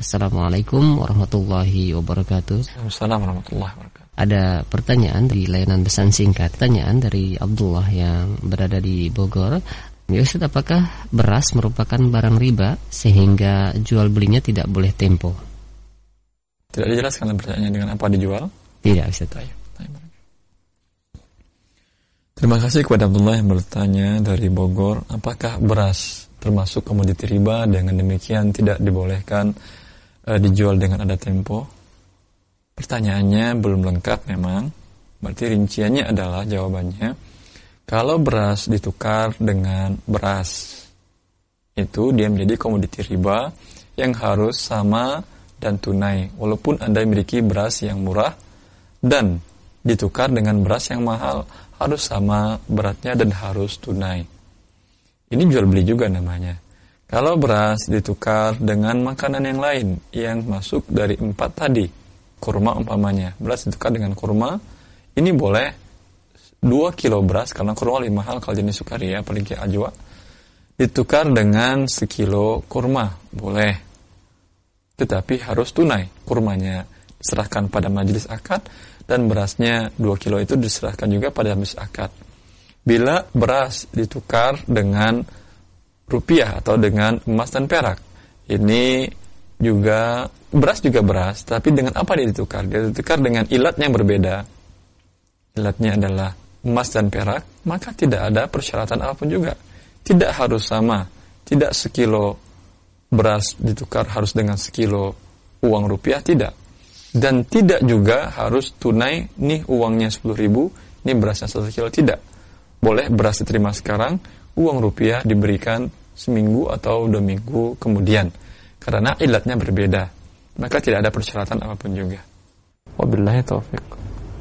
Assalamualaikum warahmatullahi wabarakatuh. Assalamualaikum warahmatullahi wabarakatuh. Ada pertanyaan di layanan pesan singkat. Pertanyaan dari Abdullah yang berada di Bogor. Ya Ustaz, apakah beras merupakan barang riba sehingga jual belinya tidak boleh tempo? Tidak dijelaskan pertanyaannya dengan apa dijual? Tidak Ustaz. Terima kasih kepada Abdullah yang bertanya dari Bogor, apakah beras termasuk komoditi riba, dengan demikian tidak dibolehkan dijual dengan ada tempo? Pertanyaannya belum lengkap memang. Berarti rinciannya adalah jawabannya, kalau beras ditukar dengan beras, itu dia menjadi komoditi riba yang harus sama dan tunai. Walaupun Anda memiliki beras yang murah dan ditukar dengan beras yang mahal, harus sama beratnya dan harus tunai. Ini jual beli juga namanya. Kalau beras ditukar dengan makanan yang lain yang masuk dari 4 tadi, kurma umpamanya, beras ditukar dengan kurma, ini boleh 2 kilo beras, karena kurma lebih mahal kalau jenis sukaria, apalagi ajwa, ditukar dengan sekilo kurma, boleh. Tetapi harus tunai, kurmanya diserahkan pada majelis akad, dan berasnya 2 kilo itu diserahkan juga pada majelis akad. Bila beras ditukar dengan rupiah atau dengan emas dan perak, ini juga beras juga beras, tapi dengan apa dia ditukar? Dia ditukar dengan ilat yang berbeda. Ilatnya adalah emas dan perak, maka tidak ada persyaratan apapun juga. Tidak harus sama, tidak sekilo beras ditukar harus dengan sekilo uang rupiah, tidak. Dan tidak juga harus tunai, nih uangnya 10.000, nih berasnya 1 kilo, tidak. Boleh beras diterima sekarang, uang rupiah diberikan seminggu atau 2 minggu kemudian, karena ilatnya berbeda. Maka tidak ada persyaratan apapun juga. Wabillahi taufiq.